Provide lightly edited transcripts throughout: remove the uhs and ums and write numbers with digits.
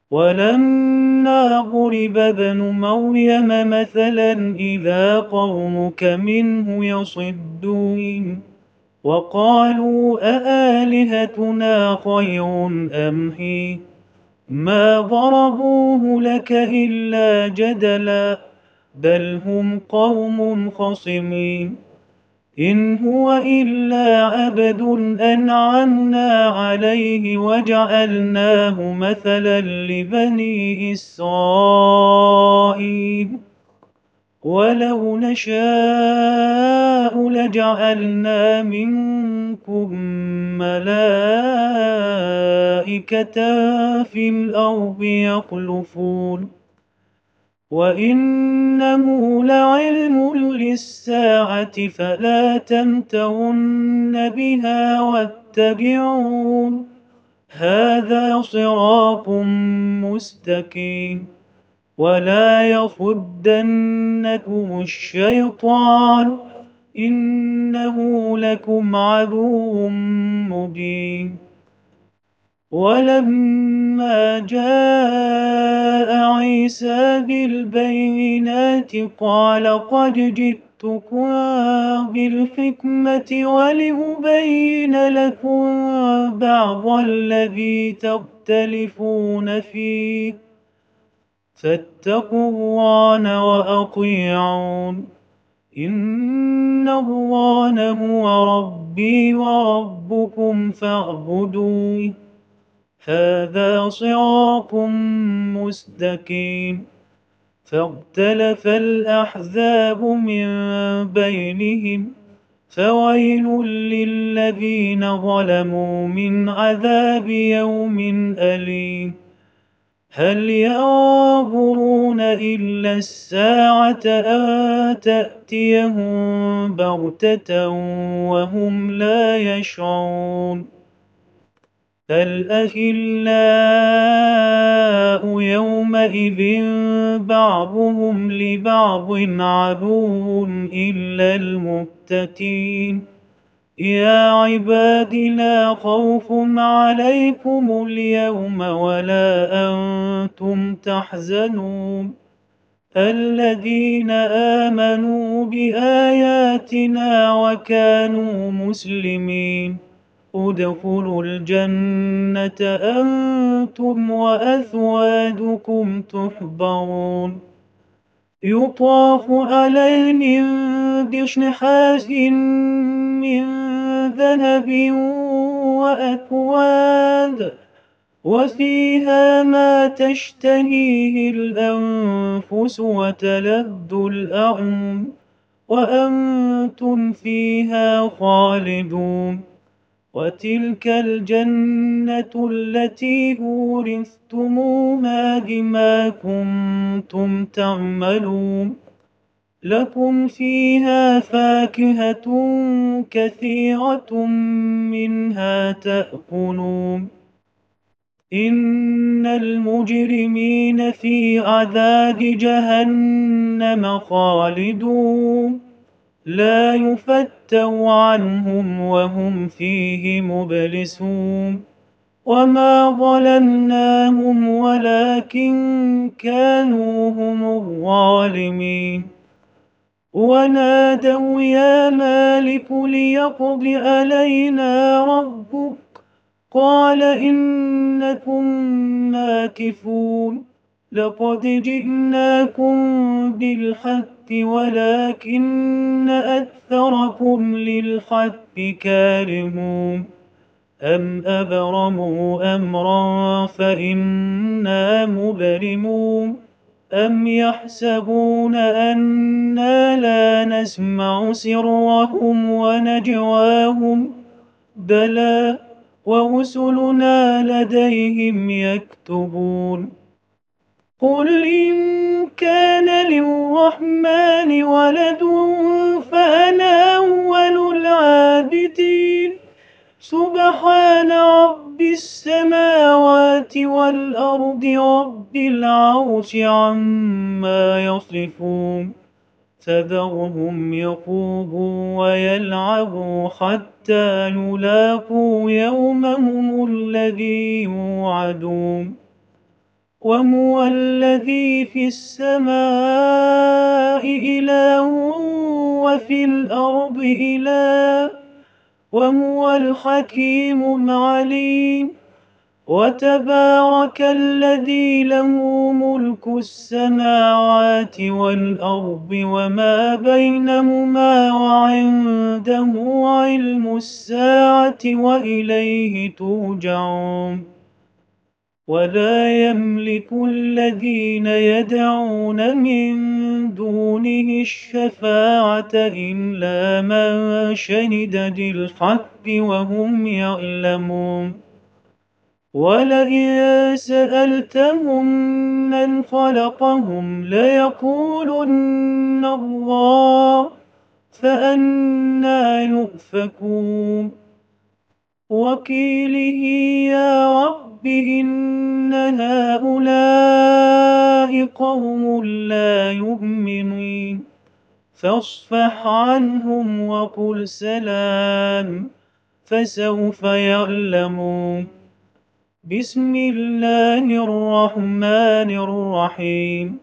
ولما ضرب ابن مريم مثلا إذا قومك منه يصدون وقالوا أآلهتنا خير أم هي ما ضربوه لك إلا جدلا بل هم قوم خصمين إن هو إلا عبد أنعمنا عليه وجعلناه مثلا لبني إسرائيل ولو نشاء لجعلنا منكم ملائكة في الأرض يخلفون وإنه لعلم للساعة فلا تمترن بها واتبعون هذا صراط مستقيم ولا يصدنكم الشيطان إنه لكم عدو مبين ولما جاء عيسى بالبينات قال قد جئتكم بالحكمة ولأبين لكم بعض الذي تختلفون فيه فاتقوا الله وأطيعون إن الله هو ربي وربكم فاعبدوه هذا صراط مستقيم فاختلف الأحزاب من بينهم فويل للذين ظلموا من عذاب يوم أليم هل ينظرون إلا الساعة أن تأتيهم بغتة وهم لا يشعرون الأخلاء يومئذ بعضهم لبعض عدو إلا المتقين يا عباد لا خوف عليكم اليوم ولا أنتم تحزنون الذين آمنوا بآياتنا وكانوا مسلمين ادخلوا الجنة أنتم وأزواجكم تحبرون يطاف عليهم بصحاف من ذهب وأكواب وفيها ما تشتهيه الأنفس وتلذ الأعين وأنتم فيها خالدون وتلك الجنة التي أورثتموها بما كنتم تعملون لكم فيها فاكهة كثيرة منها تأكلون إن المجرمين في عذاب جهنم خالدون لا يفتر عنهم وهم فيه مبلسون وما ظلمناهم ولكن كانوا هم الظالمين ونادوا يا مالك ليقض علينا ربك قال إنكم ماكثون لقد جئناكم بالحق ولكن أكثركم للحق كارهون أم أبرموا أمرا فإنا مبرمون أم يحسبون أنا لا نسمع سرهم ونجواهم بلى ورسلنا لديهم يكتبون قل إن كان للرحمن ولد فأنا أول العابدين سبحان رب السماوات والأرض رب العرش عما يصفون فذرهم يخوضوا ويلعبوا حتى يلاقوا يومهم الذي يوعدون وهو الذي في السماء إله وفي الأرض إله وهو الحكيم العليم. وتبارك الذي له ملك السماوات والأرض وما بينهما وعنده علم الساعة وإليه ترجعون. ولا يملك الذين يدعون من دونه الشفاعة إلا من شهد بالحق وهم يعلمون. ولئن سألتهم من خلقهم ليقولن الله فأنى يؤفكون. وقيله يا رب إن هؤلاء قوم لا يؤمنون فاصفح عنهم وقل سلام فسوف يعلمون. بسم الله الرحمن الرحيم.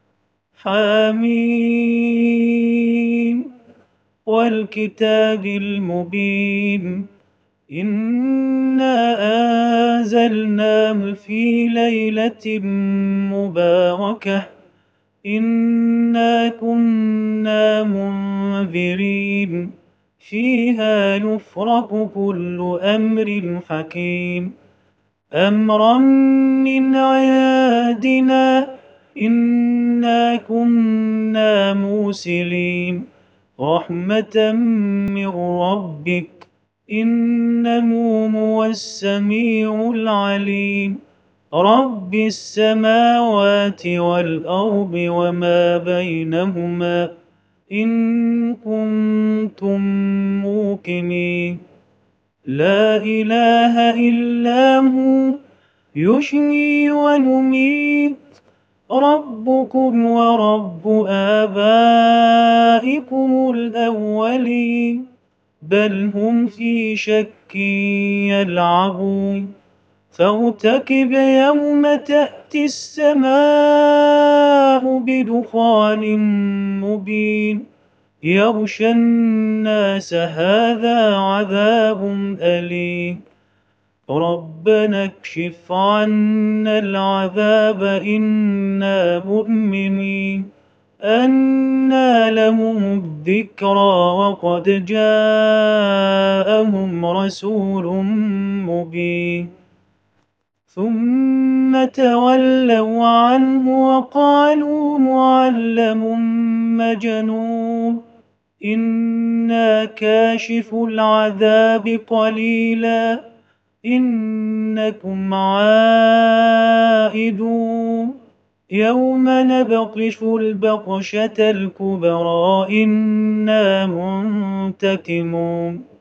حميم والكتاب المبين. إنا أنزلناه في ليلة مباركة إنا كنا منذرين فيها يفرق كل أمر حكيم أمرا من عندنا إنا كنا مرسلين رحمة من ربك إنه هو السميع العليم. رب السماوات والأرض وما بينهما إن كنتم موقنين. لا إله إلا هو يحيي ويميت ربكم ورب آبائكم الأولين بل هم في شك يلعبون. فارتقب يوم تأتي السماء بدخان مبين يغشى الناس هذا عذاب أليم. ربنا اكشف عنا العذاب إنا مؤمنين. أنى لهم الذكرى وقد جاءهم رسول مبين. ثم تولوا عنه وقالوا معلم مجنون إنا كاشف العذاب قليلا إنكم عائدون يوم نبطش البطشة الكبرى إنا منتقمون.